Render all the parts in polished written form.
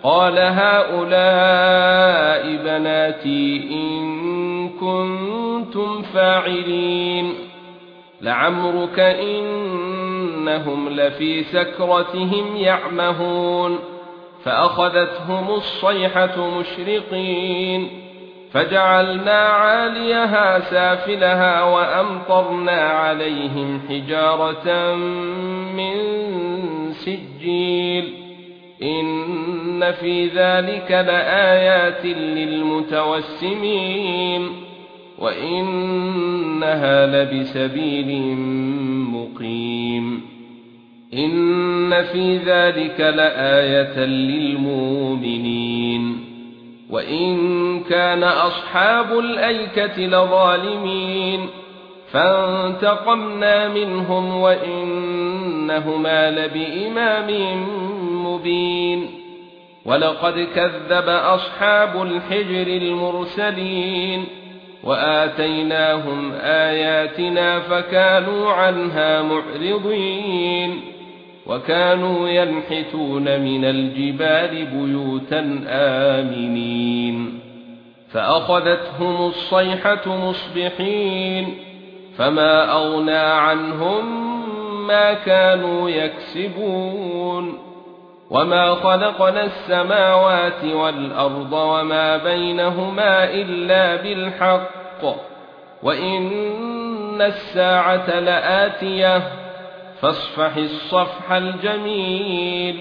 قال هؤلاء بناتي إن كنتم فاعلين لعمرك إنهم لفي سكرتهم يعمهون فأخذتهم الصيحة مشرقين فجعلنا عاليها سافلها وأمطرنا عليهم حجارة من سجيل إن في ذلك لآيات للمتوسمين وإنها لبسبيل مقيم إن في ذلك لآية للمؤمنين وإن كان أصحاب الأيكة لظالمين فانتقمنا منهم وإنهما لبإمام مبين ولقد كذب أصحاب الحجر المرسلين وآتيناهم آياتنا فكانوا عنها معرضين وكانوا ينحتون من الجبال بيوتا آمنين فأخذتهم الصيحة مصبحين فما أغنى عنهم ما كانوا يكسبون وما خلقنا السماوات والأرض وما بينهما إلا بالحق وإن الساعة لآتية فاصفح الصفح الجميل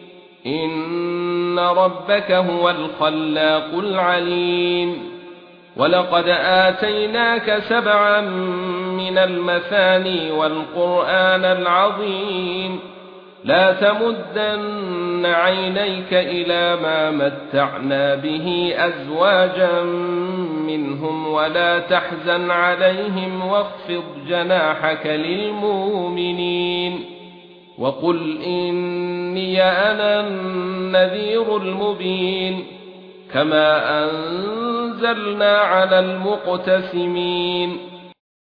إن ربك هو الخلاق العليم ولقد آتيناك 7 من المثاني والقرآن العظيم لا تمدن عينيك إلى ما متعنا به أزواجا منهم ولا تحزن عليهم واخفض جناحك للمؤمنين وقل إني أنا النذير المبين كما أنزلنا على المقتسمين